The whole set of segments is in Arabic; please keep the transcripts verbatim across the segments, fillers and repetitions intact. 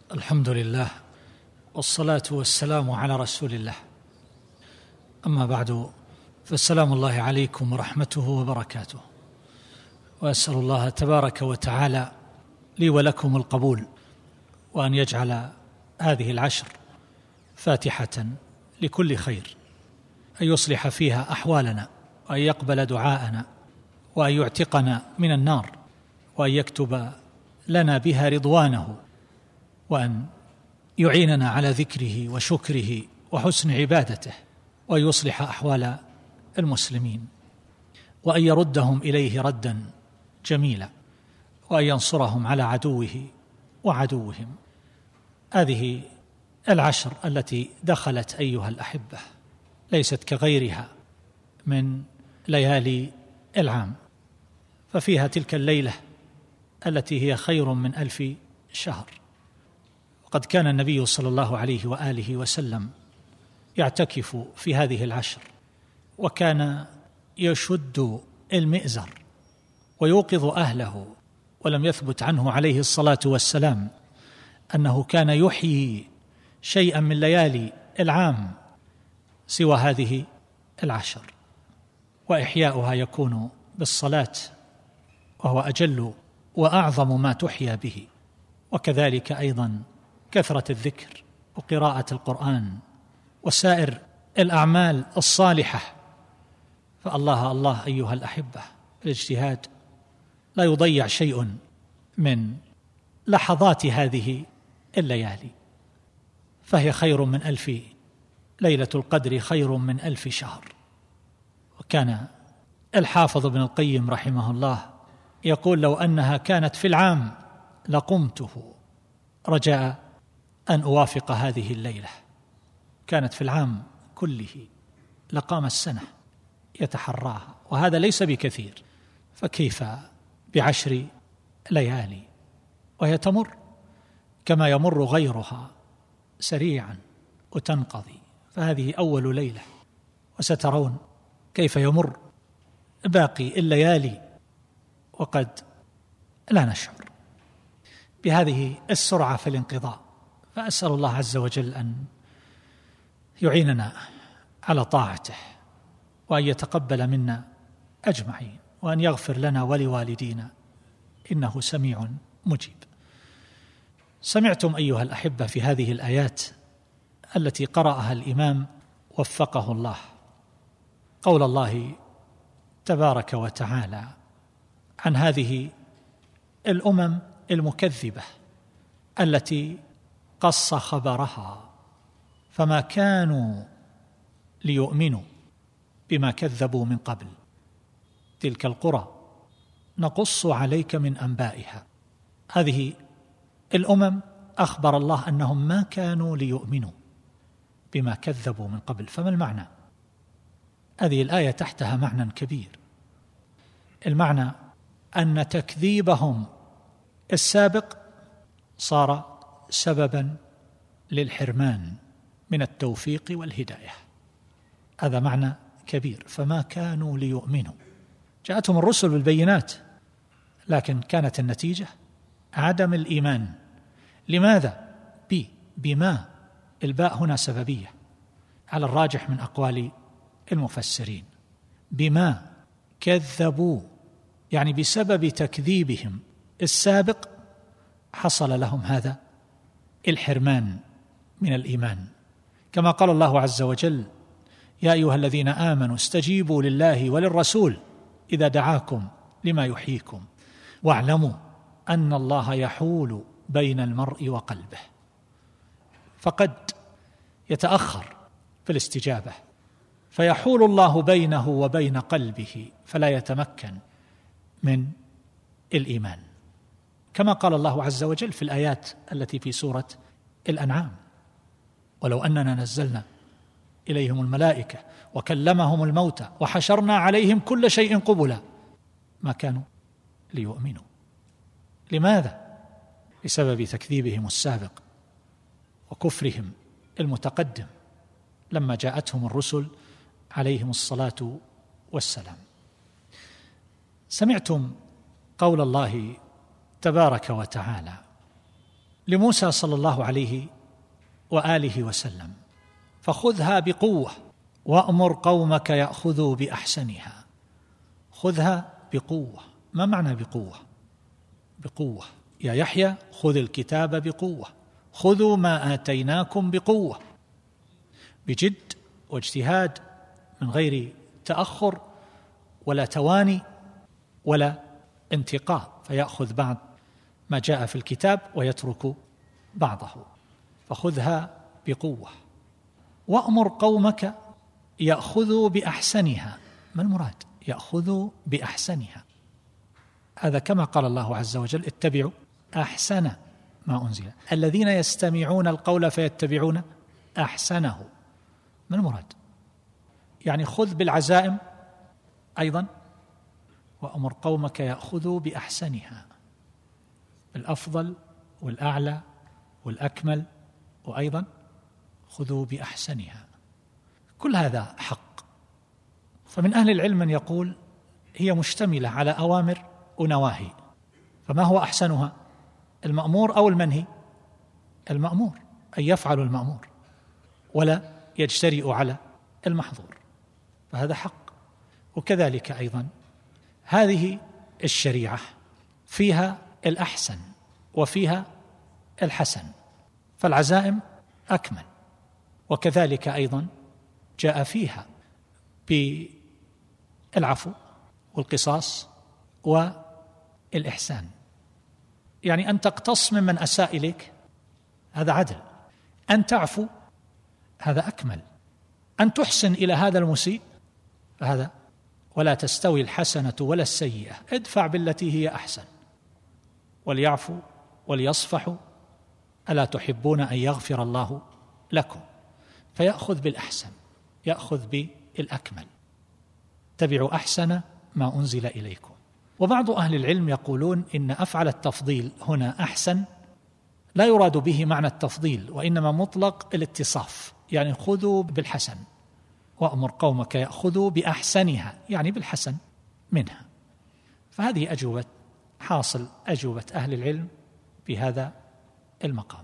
الحمد لله والصلاة والسلام على رسول الله. أما بعد، فالسلام الله عليكم ورحمته وبركاته، وأسأل الله تبارك وتعالى لي ولكم القبول، وأن يجعل هذه العشر فاتحة لكل خير، أن يصلح فيها أحوالنا، وأن يقبل دعاءنا، وأن يعتقنا من النار، وأن يكتب لنا بها رضوانه، وأن يعيننا على ذكره وشكره وحسن عبادته، وأن يصلح أحوال المسلمين، وأن يردهم إليه ردا جميلا، وأن ينصرهم على عدوه وعدوهم. هذه العشر التي دخلت أيها الأحبة ليست كغيرها من ليالي العام، ففيها تلك الليلة التي هي خير من ألف شهر. وقد كان النبي صلى الله عليه وآله وسلم يعتكف في هذه العشر، وكان يشد المئزر ويوقظ أهله، ولم يثبت عنه عليه الصلاة والسلام أنه كان يحيي شيئا من ليالي العام سوى هذه العشر، وإحياؤها يكون بالصلاة، وهو أجل وأعظم ما تحيا به، وكذلك أيضا كثرة الذكر وقراءة القرآن وسائر الأعمال الصالحة. فالله الله أيها الأحبة، الاجتهاد لا يضيع شيء من لحظات هذه الليالي، فهي خير من ألف ليلة القدر خير من ألف شهر. وكان الحافظ ابن القيم رحمه الله يقول: لو أنها كانت في العام لقمته رجاء أن أوافق هذه الليلة. كانت في العام كله لقام السنة يتحراها، وهذا ليس بكثير، فكيف بعشر ليالي وهي تمر كما يمر غيرها سريعا وتنقضي. فهذه أول ليلة، وسترون كيف يمر باقي الليالي وقد لا نشعر بهذه السرعة في الانقضاء. فأسأل الله عز وجل أن يعيننا على طاعته، وأن يتقبل منا أجمعين، وأن يغفر لنا ولوالدينا، إنه سميع مجيب. سمعتم أيها الأحبة في هذه الآيات التي قرأها الإمام وفقه الله قول الله تبارك وتعالى عن هذه الأمم المكذبة التي قص خبرها، فما كانوا ليؤمنوا بما كذبوا من قبل، تلك القرى نقص عليك من أنبائها. هذه الأمم أخبر الله أنهم ما كانوا ليؤمنوا بما كذبوا من قبل. فما المعنى؟ هذه الآية تحتها معنى كبير. المعنى أن تكذيبهم السابق صار سببا للحرمان من التوفيق والهداية. هذا معنى كبير. فما كانوا ليؤمنوا، جاءتهم الرسل بالبينات، لكن كانت النتيجة عدم الإيمان. لماذا؟ بي بما الباء هنا سببية على الراجح من أقوال المفسرين. بما كذبوا يعني بسبب تكذيبهم السابق حصل لهم هذا الحرمان من الإيمان، كما قال الله عز وجل: يا أيها الذين آمنوا استجيبوا لله وللرسول إذا دعاكم لما يحييكم واعلموا أن الله يحول بين المرء وقلبه. فقد يتأخر في الاستجابة، فيحول الله بينه وبين قلبه فلا يتمكن من الإيمان، كما قال الله عز وجل في الآيات التي في سورة الأنعام: ولو أننا نزلنا إليهم الملائكة وكلمهم الموتى وحشرنا عليهم كل شيء قبلا ما كانوا ليؤمنوا. لماذا؟ بسبب تكذيبهم السابق وكفرهم المتقدم لما جاءتهم الرسل عليهم الصلاة والسلام. سمعتم قول الله تبارك وتعالى لموسى صلى الله عليه وآله وسلم: فخذها بقوة وأمر قومك يأخذوا بأحسنها. خذها بقوة. ما معنى بقوة؟ بقوة يا يحيى خذ الكتاب بقوة، خذوا ما آتيناكم بقوة، بجد واجتهاد، من غير تأخر ولا تواني ولا انتقاء، فيأخذ بعض ما جاء في الكتاب ويترك بعضه. فخذها بقوة وأمر قومك يأخذوا بأحسنها. ما المراد يأخذوا بأحسنها؟ هذا كما قال الله عز وجل: اتبعوا أحسن ما أنزل، الذين يستمعون القول فيتبعون أحسنه. ما المراد؟ يعني خذ بالعزائم أيضا، وأمر قومك يأخذوا بأحسنها، الأفضل والأعلى والأكمل، وأيضا خذوا بأحسنها. كل هذا حق. فمن أهل العلم من يقول هي مشتملة على أوامر ونواهي، فما هو أحسنها؟ المأمور أو المنهي؟ المأمور، أن يفعل المأمور ولا يجترئ على المحظور، فهذا حق. وكذلك أيضا هذه الشريعة فيها الأحسن وفيها الحسن، فالعزائم أكمل، وكذلك أيضا جاء فيها بالعفو والقصاص والإحسان. يعني أن تقتص ممن أساء إليك هذا عدل، أن تعفو هذا أكمل، أن تحسن إلى هذا المسيء فهذا. ولا تستوي الحسنة ولا السيئة، ادفع بالتي هي أحسن، وليعفوا وليصفحوا ألا تحبون أن يغفر الله لكم. فيأخذ بالأحسن، يأخذ بالأكمل. اتبعوا أحسن ما أنزل إليكم. وبعض أهل العلم يقولون إن أفعل التفضيل هنا أحسن لا يراد به معنى التفضيل، وإنما مطلق الاتصاف، يعني خذوا بالحسن وأمر قومك يأخذوا بأحسنها، يعني بالحسن منها. فهذه أجوبة حاصل أجوبة أهل العلم بهذا المقام.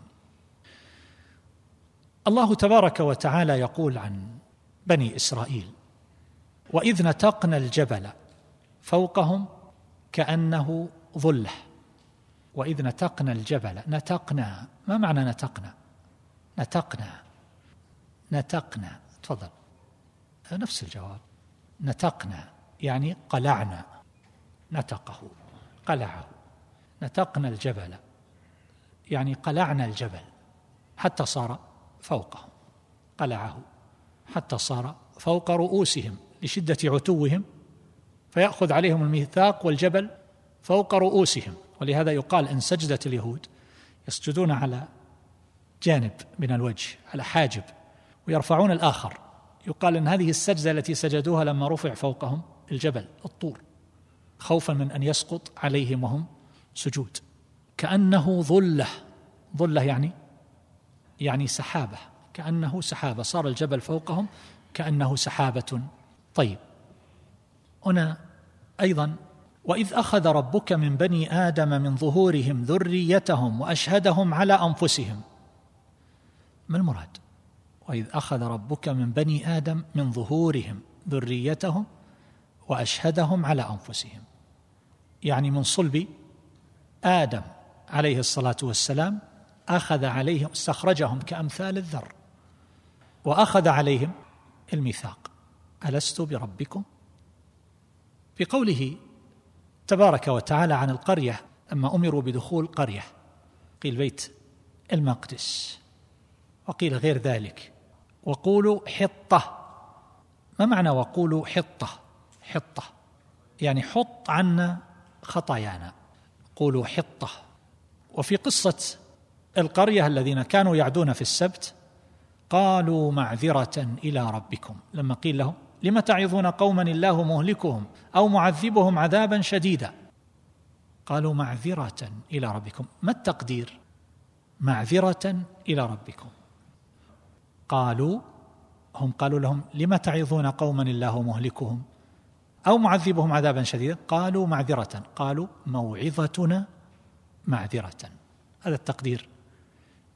الله تبارك وتعالى يقول عن بني إسرائيل: وإذ نتقنا الجبل فوقهم كأنه ظلة. وإذ نتقنا الجبل، نتقنا، ما معنى نتقنا؟ نتقنا نتقنا تفضل، نفس الجواب. نتقنا يعني قلعنا، نتقه قلعه. نتقنا الجبل يعني قلعنا الجبل حتى صار فوقهم، قلعه حتى صار فوق رؤوسهم لشدة عتوهم، فيأخذ عليهم الميثاق والجبل فوق رؤوسهم. ولهذا يقال إن سجدة اليهود يسجدون على جانب من الوجه، على حاجب، ويرفعون الآخر. يقال إن هذه السجدة التي سجدوها لما رفع فوقهم الجبل الطور، خوفا من أن يسقط عليهم وهم سجود. كأنه ظلة، ظلة يعني يعني سحابة، كأنه سحابة، صار الجبل فوقهم كأنه سحابة. طيب، هنا أيضا: وإذ أخذ ربك من بني آدم من ظهورهم ذريتهم وأشهدهم على أنفسهم. ما المراد؟ وإذ أخذ ربك من بني آدم من ظهورهم ذريتهم وأشهدهم على أنفسهم، يعني من صلب آدم عليه الصلاة والسلام أخذ عليهم، استخرجهم كأمثال الذر، وأخذ عليهم الميثاق: ألست بربكم؟ في قوله تبارك وتعالى عن القرية لما أمروا بدخول قرية، قيل بيت المقدس وقيل غير ذلك: وقولوا حطة. ما معنى وقولوا حطة؟ حطة يعني حط عنا خطايانا، قولوا حطة. وفي قصة القرية الذين كانوا يعدون في السبت قالوا معذرة إلى ربكم، لما قيل لهم: لم تعظون قوما الله مهلكهم أو معذبهم عذابا شديدا، قالوا معذرة إلى ربكم. ما التقدير؟ معذرة إلى ربكم. قالوا، هم قالوا لهم: لم تعظون قوما الله مهلكهم أو معذبهم عذابا شديدا، قالوا معذرة، قالوا موعظتنا معذرة. هذا التقدير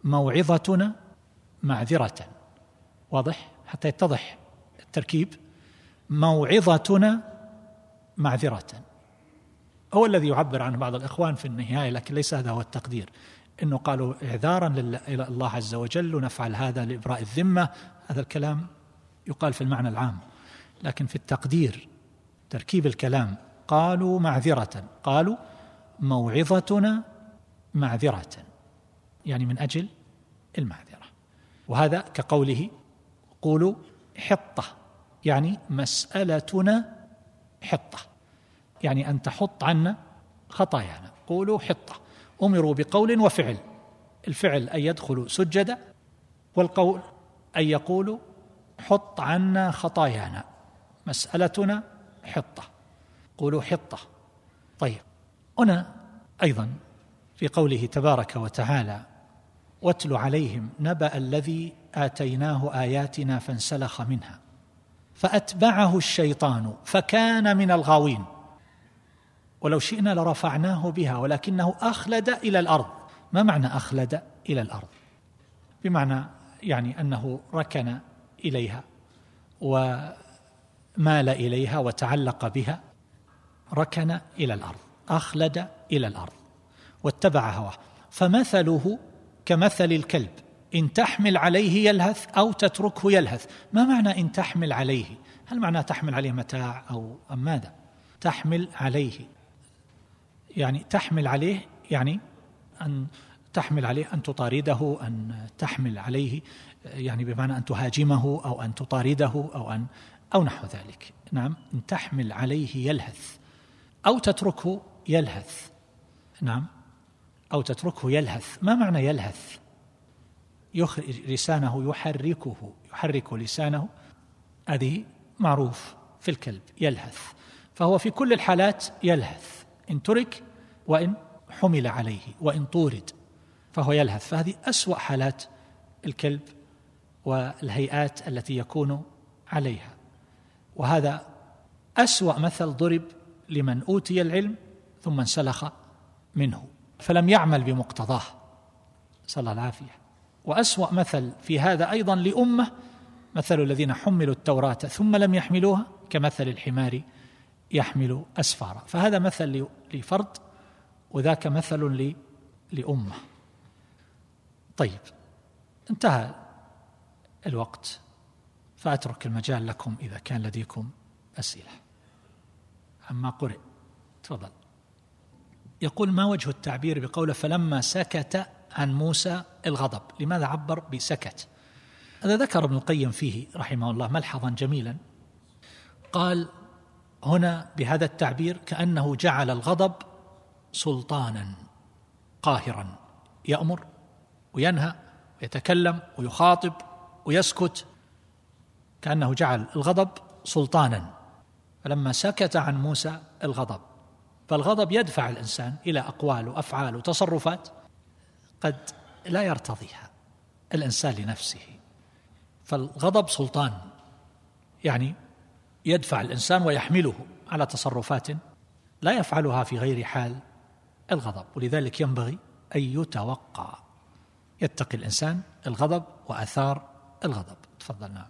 موعظتنا معذرة. واضح حتى يتضح التركيب. موعظتنا معذرة هو الذي يعبر عنه بعض الإخوان في النهاية، لكن ليس هذا هو التقدير، إنه قالوا إعذارا إلى الله عز وجل نفعل هذا لإبراء الذمة. هذا الكلام يقال في المعنى العام، لكن في التقدير تركيب الكلام قالوا معذرة، قالوا موعظتنا معذرة، يعني من أجل المعذرة. وهذا كقوله قولوا حطة، يعني مسألتنا حطة، يعني أن تحط عنا خطايانا. قولوا حطة، أمروا بقول وفعل، الفعل أن يدخلوا سجدا، والقول أن يقولوا حط عنا خطايانا، مسألتنا حطة، قولوا حطة. طيب هنا أيضا في قوله تبارك وتعالى واتل عليهم نبأ الذي آتيناه آياتنا فانسلخ منها فأتبعه الشيطان فكان من الغاوين ولو شئنا لرفعناه بها ولكنه أخلد إلى الأرض. ما معنى أخلد إلى الأرض؟ بمعنى يعني أنه ركن إليها ومال إليها وتعلق بها، ركن إلى الأرض، أخلد إلى الأرض واتبع هواه. فمثله كمثل الكلب إن تحمل عليه يلهث أو تتركه يلهث. ما معنى إن تحمل عليه؟ هل معنى تحمل عليه متاع أو أم ماذا؟ تحمل عليه يعني تحمل عليه يعني أن تحمل عليه أن تطارده، أن تحمل عليه يعني بمعنى أن تهاجمه أو أن تطارده أو أن أو نحو ذلك. نعم، إن تحمل عليه يلهث أو تتركه يلهث. نعم، أو تتركه يلهث. ما معنى يلهث؟ يخرج لسانه، يحركه، يحرك لسانه، هذه معروف في الكلب يلهث، فهو في كل الحالات يلهث، إن ترك وإن حمل عليه وإن طورد فهو يلهث. فهذه أسوأ حالات الكلب والهيئات التي يكون عليها. وهذا أسوأ مثل ضرب لمن أوتي العلم ثم انسلخ منه فلم يعمل بمقتضاه، صلى الله العافية. وأسوأ مثل في هذا أيضا لأمة مثل الذين حملوا التوراة ثم لم يحملوها كمثل الحمار يحمل أسفارا. فهذا مثل لفرد وذاك مثل لأمة. طيب انتهى الوقت، فأترك المجال لكم إذا كان لديكم أسئلة عما قرئ. تفضل. يقول ما وجه التعبير بقوله فلما سكت عن موسى الغضب؟ لماذا عبر بسكت؟ هذا ذكر ابن القيم فيه رحمه الله ملحظا جميلا، قال هنا بهذا التعبير كأنه جعل الغضب سلطانا قاهرا يأمر وينهى ويتكلم ويخاطب ويسكت، كأنه جعل الغضب سلطانا. فلما سكت عن موسى الغضب، فالغضب يدفع الإنسان إلى أقوال وأفعال وتصرفات قد لا يرتضيها الإنسان لنفسه. فالغضب سلطان، يعني يدفع الإنسان ويحمله على تصرفات لا يفعلها في غير حال الغضب. ولذلك ينبغي أن يتوقع، يتقي الإنسان الغضب وآثار الغضب. تفضل. نعم.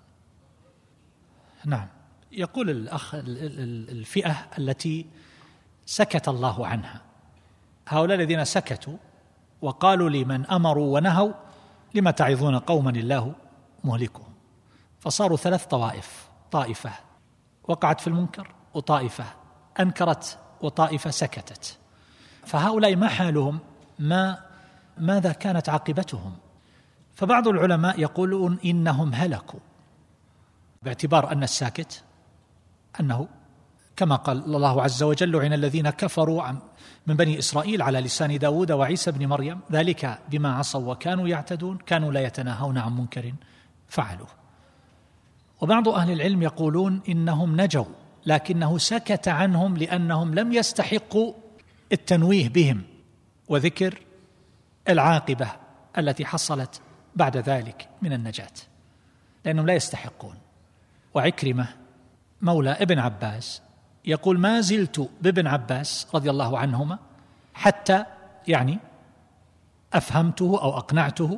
نعم. يقول الأخ الفئة التي سكت الله عنها، هؤلاء الذين سكتوا وقالوا لمن أمروا ونهوا لما تعظون قوما الله مهلكهم، فصاروا ثلاث طوائف، طائفة وقعت في المنكر وطائفة أنكرت وطائفة سكتت. فهؤلاء ما حالهم؟ ما ماذا كانت عاقبتهم؟ فبعض العلماء يقولون إنهم هلكوا، باعتبار أن الساكت أنه كما قال الله عز وجل لعن الذين كفروا من بني إسرائيل على لسان داود وعيسى بن مريم ذلك بما عصوا وكانوا يعتدون كانوا لا يتناهون عن منكر فعلوه. وبعض أهل العلم يقولون إنهم نجوا لكنه سكت عنهم لأنهم لم يستحقوا التنويه بهم وذكر العاقبة التي حصلت بعد ذلك من النجاة، لأنهم لا يستحقون. وعكرمة مولى ابن عباس يقول ما زلت بابن عباس رضي الله عنهما حتى يعني أفهمته أو أقنعته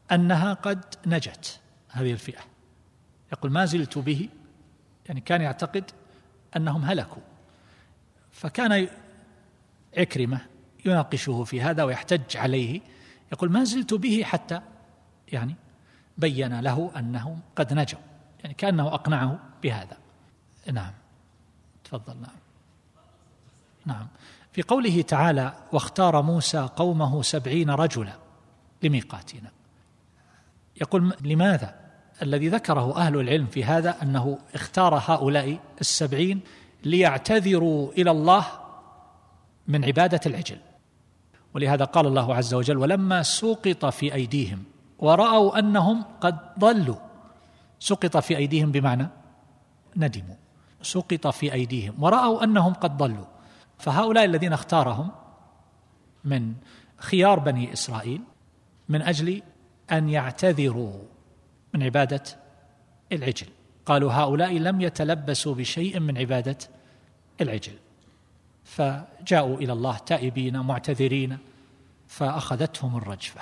أنها قد نجت هذه الفئة. يقول ما زلت به، يعني كان يعتقد أنهم هلكوا، فكان عكرمة يناقشه في هذا ويحتج عليه، يقول ما زلت به حتى يعني بين له أنهم قد نجوا، يعني كأنه أقنعه بهذا. نعم تفضل. نعم نعم في قوله تعالى واختار موسى قومه سبعين رجلا لميقاتنا، يقول لماذا؟ الذي ذكره أهل العلم في هذا أنه اختار هؤلاء السبعين ليعتذروا إلى الله من عبادة العجل، ولهذا قال الله عز وجل ولما سقط في أيديهم ورأوا أنهم قد ضلوا. سقط في أيديهم بمعنى ندموا، سقط في أيديهم ورأوا أنهم قد ضلوا. فهؤلاء الذين اختارهم من خيار بني إسرائيل من أجل أن يعتذروا من عبادة العجل، قالوا هؤلاء لم يتلبسوا بشيء من عبادة العجل، فجاءوا إلى الله تائبين معتذرين فأخذتهم الرجفة.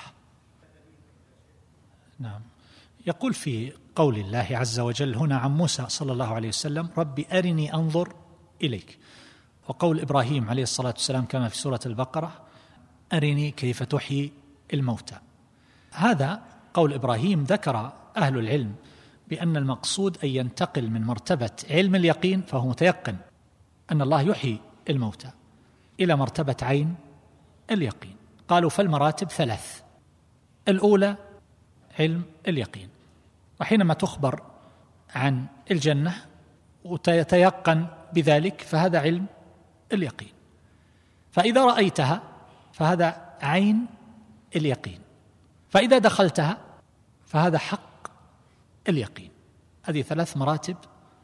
نعم يقول في قول الله عز وجل هنا عن موسى صلى الله عليه وسلم ربي أرني أنظر إليك، وقول إبراهيم عليه الصلاة والسلام كما في سورة البقرة أرني كيف تحيي الموتى. هذا قول إبراهيم ذكر أهل العلم بأن المقصود أن ينتقل من مرتبة علم اليقين فهو متيقن أن الله يحيي الموتى إلى مرتبة عين اليقين. قالوا فالمراتب ثلاث، الأولى علم اليقين، وحينما تخبر عن الجنة وتيقن بذلك فهذا علم اليقين، فإذا رأيتها فهذا عين اليقين، فإذا دخلتها فهذا حق اليقين. هذه ثلاث مراتب.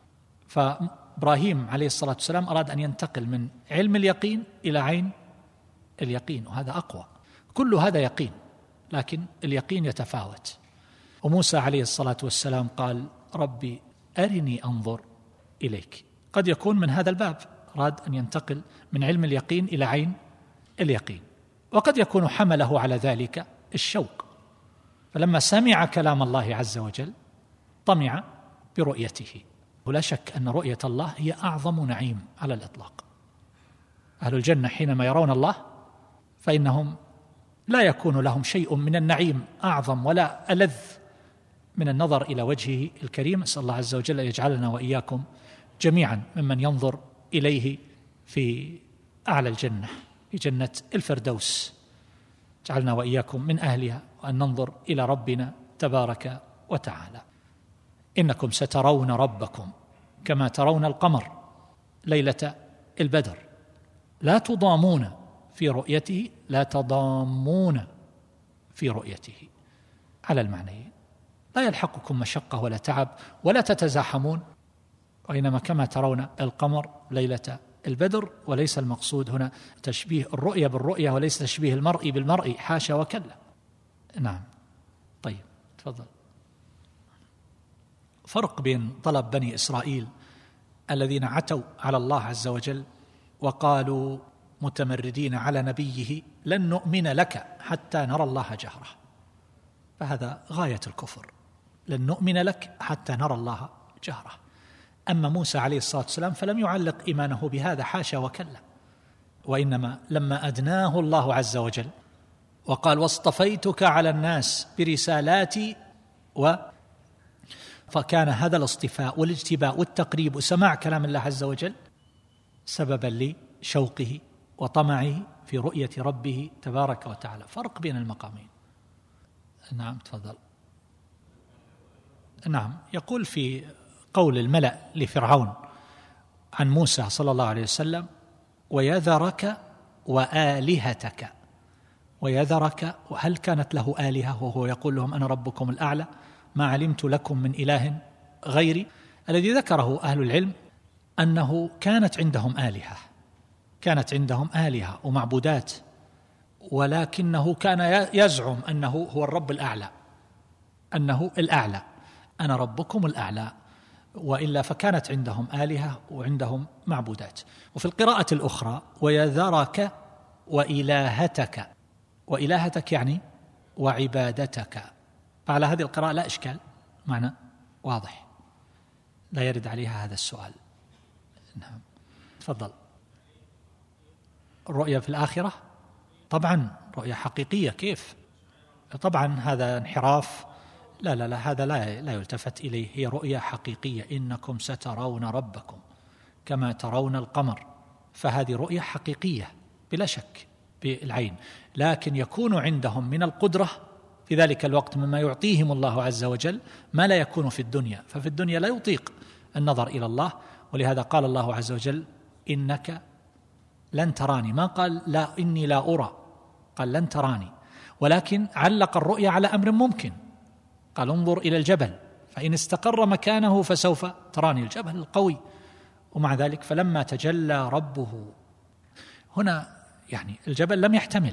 فإبراهيم عليه الصلاة والسلام أراد أن ينتقل من علم اليقين إلى عين اليقين، وهذا أقوى. كل هذا يقين لكن اليقين يتفاوت. وموسى عليه الصلاة والسلام قال ربي أرني أنظر إليك، قد يكون من هذا الباب أراد أن ينتقل من علم اليقين إلى عين اليقين، وقد يكون حمله على ذلك الشوق، فلما سمع كلام الله عز وجل طمع برؤيته. ولا شك أن رؤية الله هي أعظم نعيم على الإطلاق. أهل الجنة حينما يرون الله فإنهم لا يكون لهم شيء من النعيم أعظم ولا ألذ من النظر إلى وجهه الكريم. أسأل الله عز وجل أن يجعلنا وإياكم جميعا ممن ينظر إليه في أعلى الجنة، في جنة الفردوس. جعلنا وإياكم من أهلها، وأن ننظر إلى ربنا تبارك وتعالى. إنكم سترون ربكم كما ترون القمر ليلة البدر لا تضامون في رؤيته، لا تضامون في رؤيته على المعنيين، لا يلحقكم مشقة ولا تعب ولا تتزاحمون، وإنما كما ترون القمر ليلة البدر. وليس المقصود هنا تشبيه الرؤية بالرؤية، وليس تشبيه المرء بالمرء، حاشا وكلا. نعم طيب تفضل. فرق بين طلب بني إسرائيل الذين عتوا على الله عز وجل وقالوا متمردين على نبيه لن نؤمن لك حتى نرى الله جهرة، فهذا غاية الكفر، لن نؤمن لك حتى نرى الله جهرة. أما موسى عليه الصلاة والسلام فلم يعلق إيمانه بهذا، حاشا وكلا، وإنما لما أدناه الله عز وجل وقال واصطفيتك على الناس برسالاتي، و فكان هذا الاصطفاء والاجتباء والتقريب وسماع كلام الله عز وجل سببا لشوقه وطمعه في رؤية ربه تبارك وتعالى. فرق بين المقامين. نعم تفضل. نعم يقول في قول الملأ لفرعون عن موسى صلى الله عليه وسلم ويذرك وآلهتك، ويذرك، وهل كانت له آلهة وهو يقول لهم أنا ربكم الأعلى ما علمت لكم من إله غيري. الذي ذكره أهل العلم أنه كانت عندهم آلهة، كانت عندهم آلهة ومعبودات، ولكنه كان يزعم أنه هو الرب الأعلى، أنه الأعلى، أنا ربكم الأعلى، وإلا فكانت عندهم آلهة وعندهم معبودات. وفي القراءة الأخرى ويذرك وإلهتك، وإلهتك يعني وعبادتك، فعلى هذه القراءة لا إشكال، معنى واضح، لا يرد عليها هذا السؤال. نعم تفضل. الرؤية في الآخرة طبعا رؤية حقيقية، كيف؟ طبعا هذا انحراف، لا لا لا هذا لا لا يلتفت إليه، هي رؤية حقيقية، إنكم سترون ربكم كما ترون القمر، فهذه رؤية حقيقية بلا شك بالعين، لكن يكون عندهم من القدرة في ذلك الوقت مما يعطيهم الله عز وجل ما لا يكون في الدنيا، ففي الدنيا لا يطيق النظر إلى الله، ولهذا قال الله عز وجل إنك لن تراني، ما قال لا إني لا أرى، قال لن تراني، ولكن علق الرؤية على أمر ممكن، قال انظر إلى الجبل فإن استقر مكانه فسوف تراني، الجبل القوي، ومع ذلك فلما تجلى ربه، هنا يعني الجبل لم يحتمل،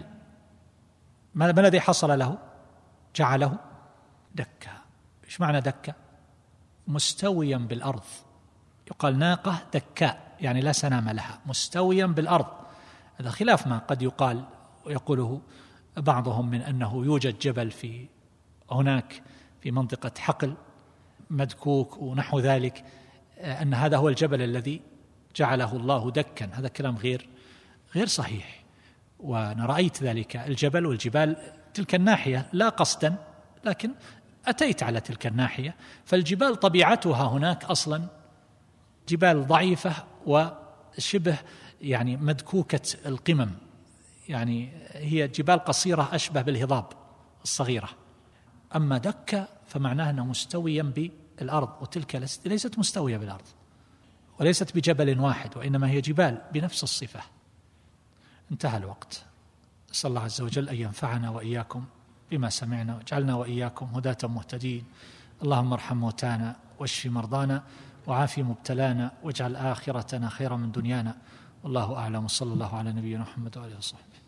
ما الذي حصل له؟ جعله دكا. إيش معنى دكا؟ مستويا بالأرض، يقال ناقة دكاء يعني لا سنام لها، مستويا بالأرض، هذا خلاف ما قد يقال ويقوله بعضهم من أنه يوجد جبل في هناك في منطقة حقل مدكوك ونحو ذلك، أن هذا هو الجبل الذي جعله الله دكا، هذا كلام غير غير صحيح. وأنا رأيت ذلك الجبل والجبال تلك الناحية لا قصدا، لكن أتيت على تلك الناحية، فالجبال طبيعتها هناك أصلا جبال ضعيفة وشبه يعني مدكوكة القمم، يعني هي جبال قصيرة أشبه بالهضاب الصغيرة، أما دكة فمعناه أنه مستويا بالأرض، وتلك ليست مستوية بالأرض وليست بجبل واحد، وإنما هي جبال بنفس الصفة. انتهى الوقت، أسأل الله عز وجل أن ينفعنا وإياكم بما سمعنا، واجعلنا وإياكم هداة مهتدين. اللهم ارحم موتانا واشف مرضانا وعافي مبتلانا واجعل آخرتنا خيرا من دنيانا، والله أعلم، وصلى الله على نبينا محمد وآله وصحبه.